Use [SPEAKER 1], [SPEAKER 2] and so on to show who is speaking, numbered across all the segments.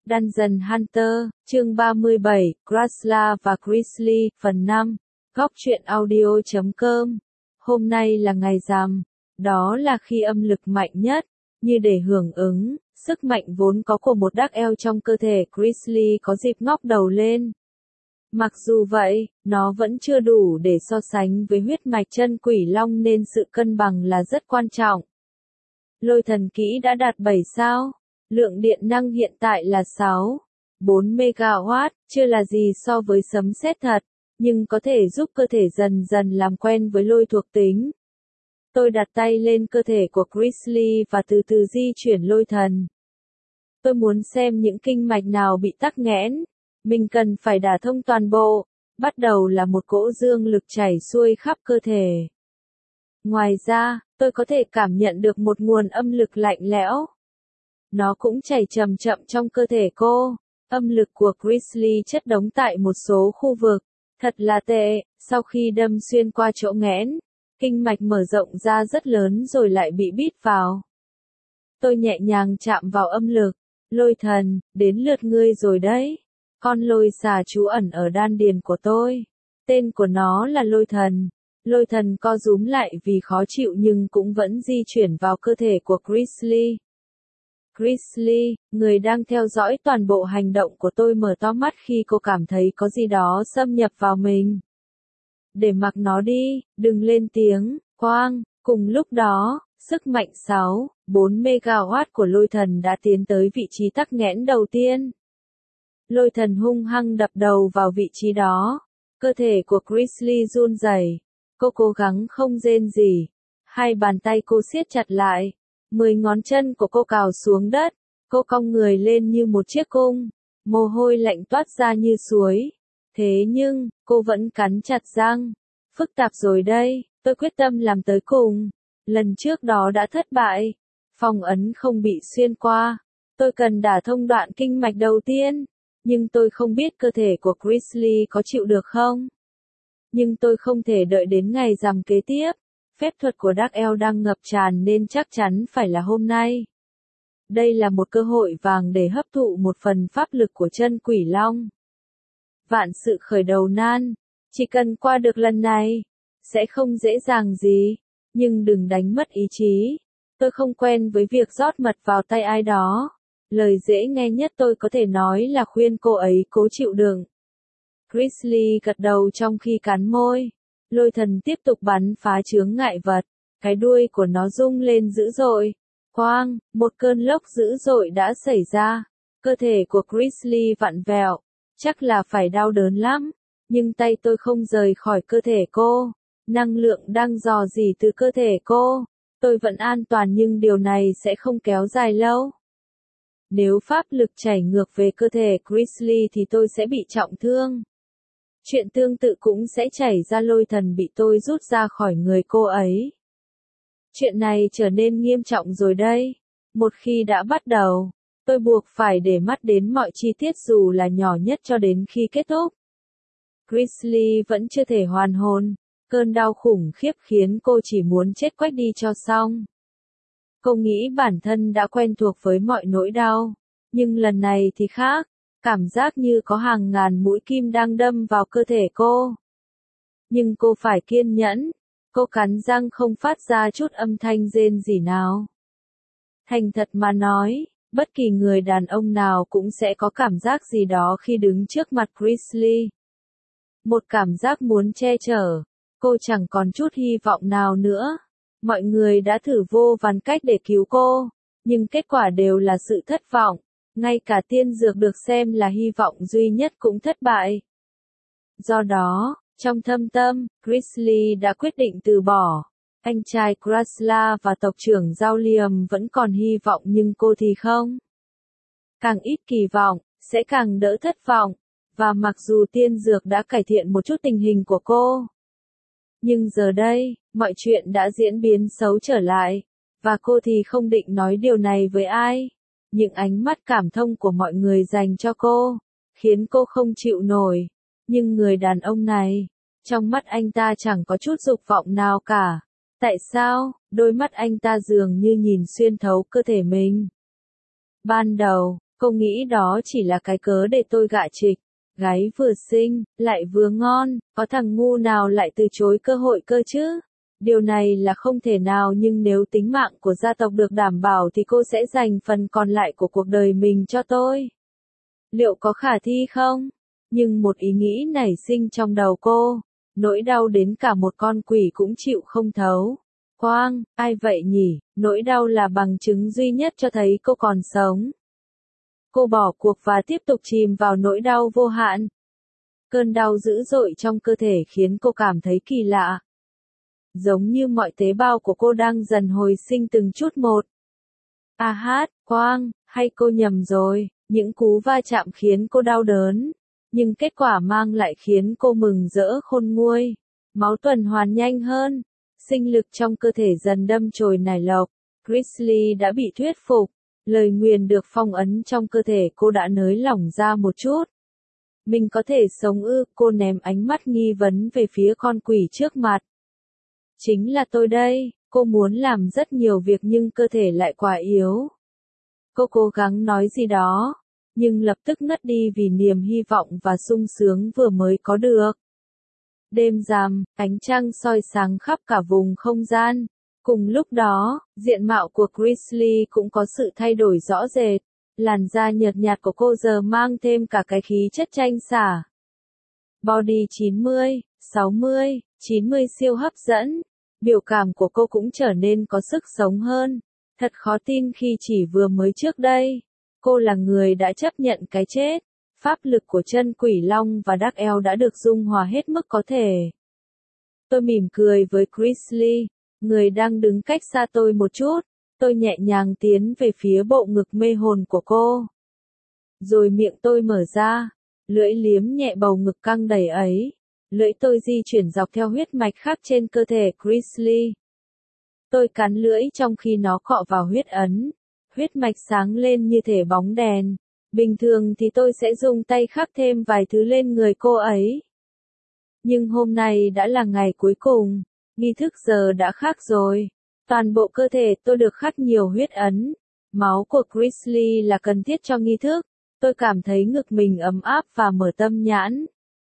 [SPEAKER 1] Dungeon Hunter, chương 37, Krasla và Grizzly, phần 5, góc truyện audio.com. Hôm nay là ngày rằm, đó là khi âm lực mạnh nhất, như để hưởng ứng, sức mạnh vốn có của một Dark Elf trong cơ thể Grizzly có dịp ngóc đầu lên. Mặc dù vậy, nó vẫn chưa đủ để so sánh với huyết mạch chân quỷ long nên sự cân bằng là rất quan trọng. Lôi thần kỹ đã đạt 7 sao. Lượng điện năng hiện tại là 6,4 MW, chưa là gì so với sấm sét thật, nhưng có thể giúp cơ thể dần dần làm quen với lôi thuộc tính. Tôi đặt tay lên cơ thể của Grizzly và từ từ di chuyển lôi thần. Tôi muốn xem những kinh mạch nào bị tắc nghẽn. Mình cần phải đả thông toàn bộ. Bắt đầu là một cỗ dương lực chảy xuôi khắp cơ thể. Ngoài ra, tôi có thể cảm nhận được một nguồn âm lực lạnh lẽo. Nó cũng chảy chậm chậm trong cơ thể cô. Âm lực của Grizzly chất đống tại một số khu vực. Thật là tệ, sau khi đâm xuyên qua chỗ nghẽn, kinh mạch mở rộng ra rất lớn rồi lại bị bít vào. Tôi nhẹ nhàng chạm vào âm lực. Lôi thần, đến lượt ngươi rồi đấy. Con lôi xà trú ẩn ở đan điền của tôi. Tên của nó là lôi thần. Lôi thần co rúm lại vì khó chịu nhưng cũng vẫn di chuyển vào cơ thể của Grizzly. Grizzly, người đang theo dõi toàn bộ hành động của tôi mở to mắt khi cô cảm thấy có gì đó xâm nhập vào mình. Để mặc nó đi, đừng lên tiếng, quang. Cùng lúc đó, sức mạnh 6,4 MW của lôi thần đã tiến tới vị trí tắc nghẽn đầu tiên. Lôi thần hung hăng đập đầu vào vị trí đó. Cơ thể của Grizzly run rẩy. Cô cố gắng không rên rỉ. Hai bàn tay cô siết chặt lại. 10 ngón chân của cô cào xuống đất. Cô cong người lên như một chiếc cung. Mồ hôi lạnh toát ra như suối. Thế nhưng, cô vẫn cắn chặt răng. Phức tạp rồi đây, tôi quyết tâm làm tới cùng. Lần trước đó đã thất bại. Phong ấn không bị xuyên qua. Tôi cần đả thông đoạn kinh mạch đầu tiên. Nhưng tôi không biết cơ thể của Grizzly có chịu được không. Nhưng tôi không thể đợi đến ngày rằm kế tiếp. Phép thuật của Dark Elf đang ngập tràn nên chắc chắn phải là hôm nay. Đây là một cơ hội vàng để hấp thụ một phần pháp lực của chân quỷ long. Vạn sự khởi đầu nan. Chỉ cần qua được lần này, sẽ không dễ dàng gì. Nhưng đừng đánh mất ý chí. Tôi không quen với việc rót mật vào tay ai đó. Lời dễ nghe nhất tôi có thể nói là khuyên cô ấy cố chịu đựng. Grizzly gật đầu trong khi cắn môi. Lôi thần tiếp tục bắn phá chướng ngại vật. Cái đuôi của nó rung lên dữ dội. Khoang, một cơn lốc dữ dội đã xảy ra. Cơ thể của Grizzly vặn vẹo. Chắc là phải đau đớn lắm. Nhưng tay tôi không rời khỏi cơ thể cô. Năng lượng đang rò rỉ từ cơ thể cô. Tôi vẫn an toàn nhưng điều này sẽ không kéo dài lâu. Nếu pháp lực chảy ngược về cơ thể Grizzly thì tôi sẽ bị trọng thương. Chuyện tương tự cũng sẽ chảy ra lôi thần bị tôi rút ra khỏi người cô ấy. Chuyện này trở nên nghiêm trọng rồi đây. Một khi đã bắt đầu, tôi buộc phải để mắt đến mọi chi tiết dù là nhỏ nhất cho đến khi kết thúc. Grizzly vẫn chưa thể hoàn hồn. Cơn đau khủng khiếp khiến cô chỉ muốn chết quách đi cho xong. Cô nghĩ bản thân đã quen thuộc với mọi nỗi đau. Nhưng lần này thì khác. Cảm giác như có hàng ngàn mũi kim đang đâm vào cơ thể cô. Nhưng cô phải kiên nhẫn. Cô cắn răng không phát ra chút âm thanh rên rỉ nào. Thành thật mà nói, bất kỳ người đàn ông nào cũng sẽ có cảm giác gì đó khi đứng trước mặt Grizzly. Một cảm giác muốn che chở. Cô chẳng còn chút hy vọng nào nữa. Mọi người đã thử vô vàn cách để cứu cô, nhưng kết quả đều là sự thất vọng. Ngay cả tiên dược được xem là hy vọng duy nhất cũng thất bại. Do đó, trong thâm tâm, Grizzly đã quyết định từ bỏ. Anh trai Krasla và tộc trưởng Giao Liam vẫn còn hy vọng nhưng cô thì không. Càng ít kỳ vọng, sẽ càng đỡ thất vọng. Và mặc dù tiên dược đã cải thiện một chút tình hình của cô. Nhưng giờ đây, mọi chuyện đã diễn biến xấu trở lại. Và cô thì không định nói điều này với ai. Những ánh mắt cảm thông của mọi người dành cho cô, khiến cô không chịu nổi. Nhưng người đàn ông này, trong mắt anh ta chẳng có chút dục vọng nào cả. Tại sao, đôi mắt anh ta dường như nhìn xuyên thấu cơ thể mình. Ban đầu, Cô nghĩ đó chỉ là cái cớ để tôi gạ Trịch. Gái vừa xinh, lại vừa ngon, có thằng ngu nào lại từ chối cơ hội cơ chứ? Điều này là không thể nào, nhưng nếu tính mạng của gia tộc được đảm bảo thì cô sẽ dành phần còn lại của cuộc đời mình cho tôi. Liệu có khả thi không? Nhưng một ý nghĩ nảy sinh trong đầu cô, nỗi đau đến cả một con quỷ cũng chịu không thấu. Quang, ai vậy nhỉ? Nỗi đau là bằng chứng duy nhất cho thấy cô còn sống. Cô bỏ cuộc và tiếp tục chìm vào nỗi đau vô hạn. Cơn đau dữ dội trong cơ thể khiến cô cảm thấy kỳ lạ. Giống như mọi tế bào của cô đang dần hồi sinh từng chút một. À hát, Quang, hay cô nhầm rồi, những cú va chạm khiến cô đau đớn. Nhưng kết quả mang lại khiến cô mừng rỡ khôn nguôi. Máu tuần hoàn nhanh hơn. Sinh lực trong cơ thể dần đâm chồi nảy lộc. Grizzly đã bị thuyết phục. Lời nguyền được phong ấn trong cơ thể cô đã nới lỏng ra một chút. Mình có thể sống ư? Cô ném ánh mắt nghi vấn về phía con quỷ trước mặt. Chính là tôi đây. Cô muốn làm rất nhiều việc nhưng cơ thể lại quá yếu. Cô cố gắng nói gì đó, nhưng lập tức ngất đi vì niềm hy vọng và sung sướng vừa mới có được. Đêm rằm, ánh trăng soi sáng khắp cả vùng không gian. Cùng lúc đó, diện mạo của Grizzly cũng có sự thay đổi rõ rệt. Làn da nhợt nhạt của cô giờ mang thêm cả cái khí chất tranh xả. Body 90, 60, 90 siêu hấp dẫn. Biểu cảm của cô cũng trở nên có sức sống hơn. Thật khó tin khi chỉ vừa mới trước đây, cô là người đã chấp nhận cái chết. Pháp lực của chân quỷ long và Dark Elf đã được dung hòa hết mức có thể. Tôi mỉm cười với Grizzly, người đang đứng cách xa tôi một chút. Tôi nhẹ nhàng tiến về phía bộ ngực mê hồn của cô. Rồi miệng tôi mở ra, lưỡi liếm nhẹ bầu ngực căng đầy ấy. Lưỡi tôi di chuyển dọc theo huyết mạch khác trên cơ thể Grizzly. Tôi cắn lưỡi trong khi nó cọ vào huyết ấn. Huyết mạch sáng lên như thể bóng đèn. Bình thường thì tôi sẽ dùng tay khắc thêm vài thứ lên người cô ấy. Nhưng hôm nay đã là ngày cuối cùng. Nghi thức giờ đã khác rồi. Toàn bộ cơ thể tôi được khắc nhiều huyết ấn. Máu của Grizzly là cần thiết cho nghi thức. Tôi cảm thấy ngực mình ấm áp và mở tâm nhãn.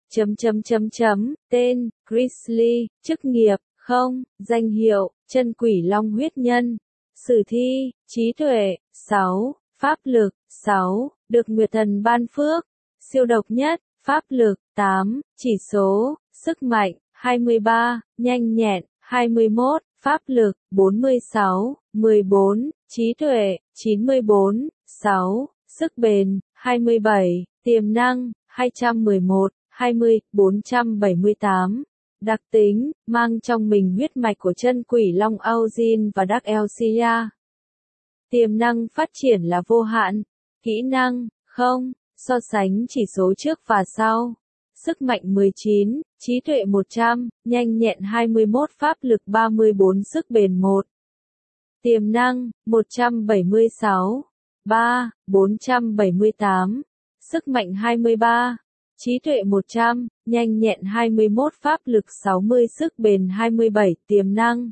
[SPEAKER 1] Tên, Grizzly, chức nghiệp, không, danh hiệu, chân quỷ long huyết nhân. Sử thi, trí tuệ, 6, pháp lực, 6, được Nguyệt Thần ban phước. Siêu độc nhất, pháp lực, 8, chỉ số, sức mạnh, 23, nhanh nhẹn, 21, pháp lực, 46, 14, trí tuệ, 94, 6, sức bền, 27, tiềm năng, 211, 20, 478. Đặc tính, mang trong mình huyết mạch của chân quỷ long Auzin và Dark Elsia. Tiềm năng phát triển là vô hạn. Kỹ năng, không, so sánh chỉ số trước và sau. Sức mạnh 19, trí tuệ 100, nhanh nhẹn 21, pháp lực 34, sức bền 1. Tiềm năng, 176, 3, 478. Sức mạnh 23. Trí tuệ 100, nhanh nhẹn 21, pháp lực 60, sức bền 27, tiềm năng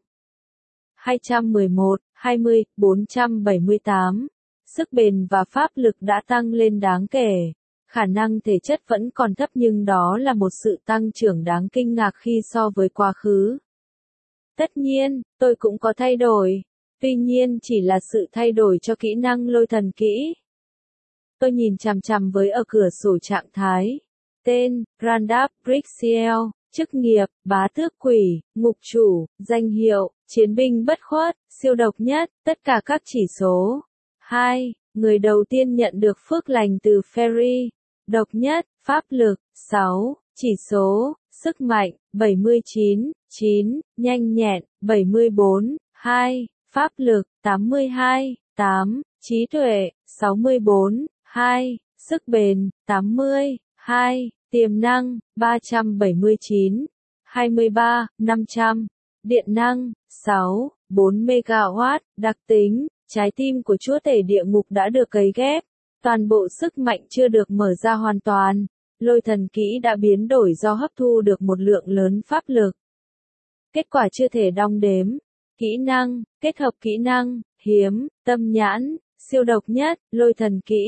[SPEAKER 1] 211, 20, 478. Sức bền và pháp lực đã tăng lên đáng kể. Khả năng thể chất vẫn còn thấp nhưng đó là một sự tăng trưởng đáng kinh ngạc khi so với quá khứ. Tất nhiên, tôi cũng có thay đổi. Tuy nhiên chỉ là sự thay đổi cho kỹ năng lôi thần kỹ. Tôi nhìn chằm chằm với ở cửa sổ trạng thái. Tên, Randap Brixiel, chức nghiệp, bá tước quỷ, ngục chủ, danh hiệu, chiến binh bất khuất, siêu độc nhất, tất cả các chỉ số. 2. Người đầu tiên nhận được phước lành từ Fairy. Độc nhất, pháp lực, 6, chỉ số, sức mạnh, 79, 9, nhanh nhẹn, 74, 2, pháp lực, 82, 8, trí tuệ, 64, 2, sức bền, 80, 2, tiềm năng, 379, 23, 500, điện năng, 6, 4 MW, đặc tính, trái tim của chúa tể địa ngục đã được cấy ghép, toàn bộ sức mạnh chưa được mở ra hoàn toàn, lôi thần kỹ đã biến đổi do hấp thu được một lượng lớn pháp lực. Kết quả chưa thể đong đếm, kỹ năng, kết hợp kỹ năng, hiếm, tâm nhãn, siêu độc nhất, lôi thần kỹ,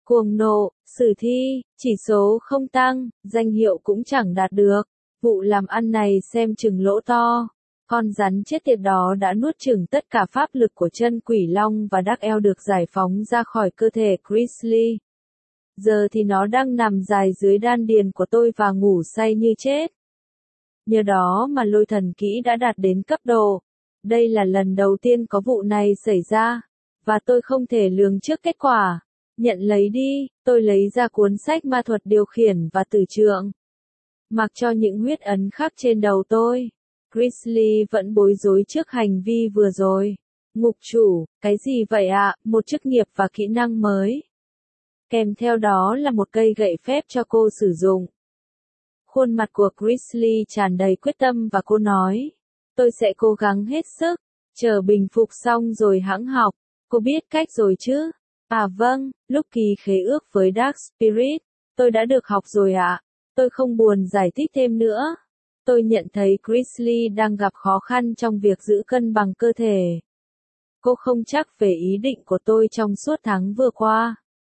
[SPEAKER 1] Cuồng nộ, sử thi, chỉ số không tăng, danh hiệu cũng chẳng đạt được. Vụ làm ăn này xem chừng lỗ to. Con rắn chết tiệt đó đã nuốt chửng tất cả pháp lực của chân quỷ long và Dark Elf được giải phóng ra khỏi cơ thể Grizzly. Giờ thì nó đang nằm dài dưới đan điền của tôi và ngủ say như chết. Nhờ đó mà lôi thần kỹ đã đạt đến cấp độ. Đây là lần đầu tiên có vụ này xảy ra, và tôi không thể lường trước kết quả. Nhận lấy đi, tôi lấy ra cuốn sách ma thuật điều khiển và tử trượng. Mặc cho những huyết ấn khắc trên đầu tôi. Grizzly vẫn bối rối trước hành vi vừa rồi. Ngục chủ, cái gì vậy ạ? Một chức nghiệp và kỹ năng mới. Kèm theo đó là một cây gậy phép cho cô sử dụng. Khuôn mặt của Grizzly tràn đầy quyết tâm và cô nói. Tôi sẽ cố gắng hết sức, chờ bình phục xong rồi hẵng học. Cô biết cách rồi chứ? À vâng, lúc ký khế ước với Dark Spirit, tôi đã được học rồi ạ. Tôi không buồn giải thích thêm nữa. Tôi nhận thấy Grizzly đang gặp khó khăn trong việc giữ cân bằng cơ thể. Cô không chắc về ý định của tôi trong suốt tháng vừa qua.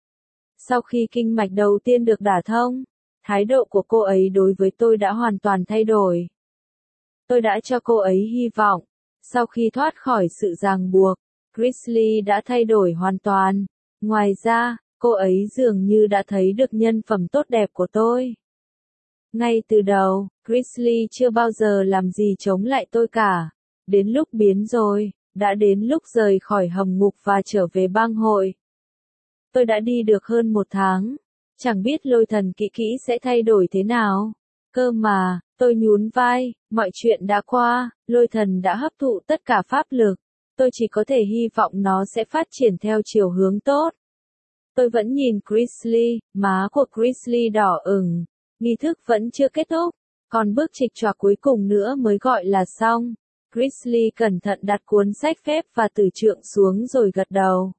[SPEAKER 1] Sau khi kinh mạch đầu tiên được đả thông, thái độ của cô ấy đối với tôi đã hoàn toàn thay đổi. Tôi đã cho cô ấy hy vọng. Sau khi thoát khỏi sự ràng buộc, Grizzly đã thay đổi hoàn toàn. Ngoài ra, cô ấy dường như đã thấy được nhân phẩm tốt đẹp của tôi. Ngay từ đầu, Grizzly chưa bao giờ làm gì chống lại tôi cả. Đến lúc biến rồi, đã đến lúc rời khỏi hầm ngục và trở về bang hội. Tôi đã đi được hơn 1 tháng. Chẳng biết lôi thần kỹ kỹ sẽ thay đổi thế nào. Cơ mà, tôi nhún vai, mọi chuyện đã qua, lôi thần đã hấp thụ tất cả pháp lực. Tôi chỉ có thể hy vọng nó sẽ phát triển theo chiều hướng tốt. Tôi vẫn nhìn Grizzly, má của Grizzly đỏ ửng. Nghi thức vẫn chưa kết thúc, còn bước trịch choạc cuối cùng nữa mới gọi là xong. Grizzly cẩn thận đặt cuốn sách phép và tử trượng xuống rồi gật đầu.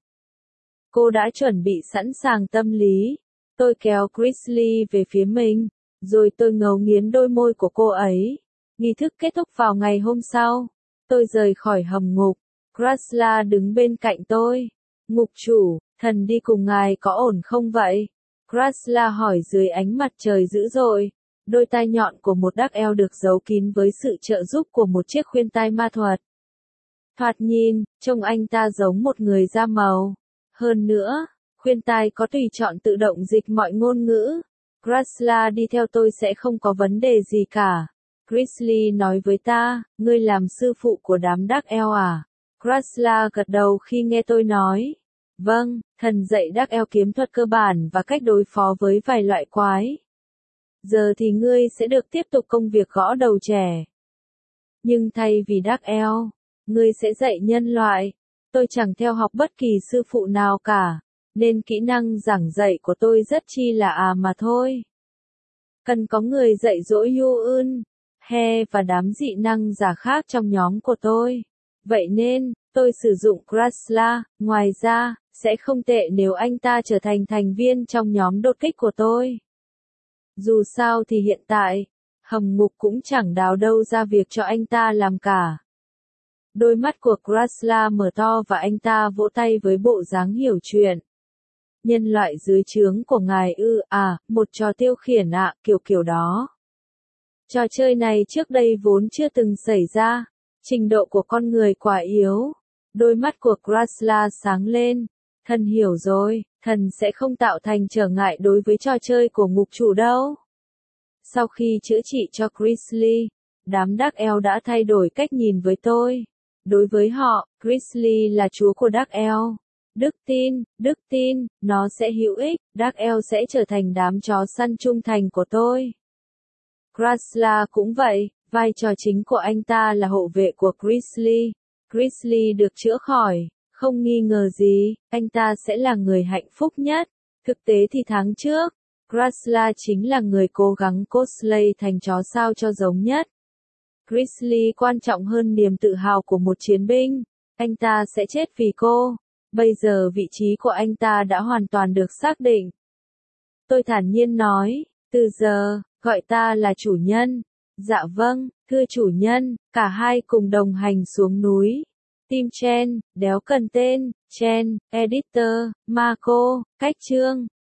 [SPEAKER 1] Cô đã chuẩn bị sẵn sàng tâm lý. Tôi kéo Grizzly về phía mình, rồi tôi ngấu nghiến đôi môi của cô ấy. Nghi thức kết thúc vào ngày hôm sau. Tôi rời khỏi hầm ngục. Krasla đứng bên cạnh tôi. Ngục chủ, thần đi cùng ngài có ổn không vậy? Krasla hỏi dưới ánh mặt trời dữ dội. Đôi tai nhọn của một Dark Elf được giấu kín với sự trợ giúp của một chiếc khuyên tai ma thuật. Thoạt nhìn, trông anh ta giống một người da màu. Hơn nữa, khuyên tai có tùy chọn tự động dịch mọi ngôn ngữ. Krasla đi theo tôi sẽ không có vấn đề gì cả. Grizzly nói với ta, ngươi làm sư phụ của đám Dark Elf à? Krasla gật đầu khi nghe tôi nói. Vâng, thần dạy Dark Elf kiếm thuật cơ bản và cách đối phó với vài loại quái. Giờ thì ngươi sẽ được tiếp tục công việc gõ đầu trẻ. Nhưng thay vì Dark Elf, ngươi sẽ dạy nhân loại. Tôi chẳng theo học bất kỳ sư phụ nào cả, nên kỹ năng giảng dạy của tôi rất chi là mà thôi. Cần có người dạy dỗ Yuun, He và đám dị năng giả khác trong nhóm của tôi. Vậy nên, tôi sử dụng Krasla, ngoài ra, sẽ không tệ nếu anh ta trở thành thành viên trong nhóm đột kích của tôi. Dù sao thì hiện tại, hầm ngục cũng chẳng đào đâu ra việc cho anh ta làm cả. Đôi mắt của Krasla mở to và anh ta vỗ tay với bộ dáng hiểu chuyện. Nhân loại dưới trướng của ngài một trò tiêu khiển kiểu đó. Trò chơi này trước đây vốn chưa từng xảy ra. Trình độ của con người quả yếu. Đôi mắt của Krasla sáng lên. Thần hiểu rồi, thần sẽ không tạo thành trở ngại đối với trò chơi của ngục chủ đâu. Sau khi chữa trị cho Grizzly, đám Dark Elf đã thay đổi cách nhìn với tôi. Đối với họ, Grizzly là chúa của Dark Elf. Đức tin, nó sẽ hữu ích, Dark Elf sẽ trở thành đám chó săn trung thành của tôi. Krasla cũng vậy, vai trò chính của anh ta là hộ vệ của Grizzly. Grizzly được chữa khỏi, không nghi ngờ gì, anh ta sẽ là người hạnh phúc nhất. Thực tế thì tháng trước, Krasla chính là người cố gắng cosplay thành chó sao cho giống nhất. Grizzly quan trọng hơn niềm tự hào của một chiến binh. Anh ta sẽ chết vì cô. Bây giờ vị trí của anh ta đã hoàn toàn được xác định. Tôi thản nhiên nói, từ giờ, gọi ta là chủ nhân. Dạ vâng, thưa chủ nhân, cả hai cùng đồng hành xuống núi. Tim Chen, đéo cần tên, Chen, Editor, Marco, cách chương.